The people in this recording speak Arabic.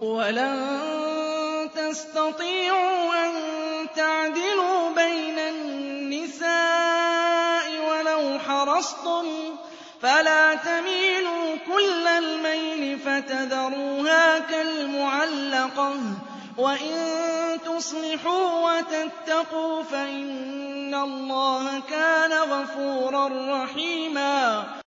وَلَن تَسْتَطِيعُوا أَن تَعْدِلُوا بَيْنَ النِّسَاءِ وَلَوْ حَرَصْتُمْ ۖ فَلَا تَمِيلُوا كُلَّ الْمَيْلِ فَتَذَرُوهَا كَالْمُعَلَّقَةِ ۚ وَإِن تُصْلِحُوا وَتَتَّقُوا فَإِنَّ اللَّهَ كَانَ غَفُورًا رَّحِيمًا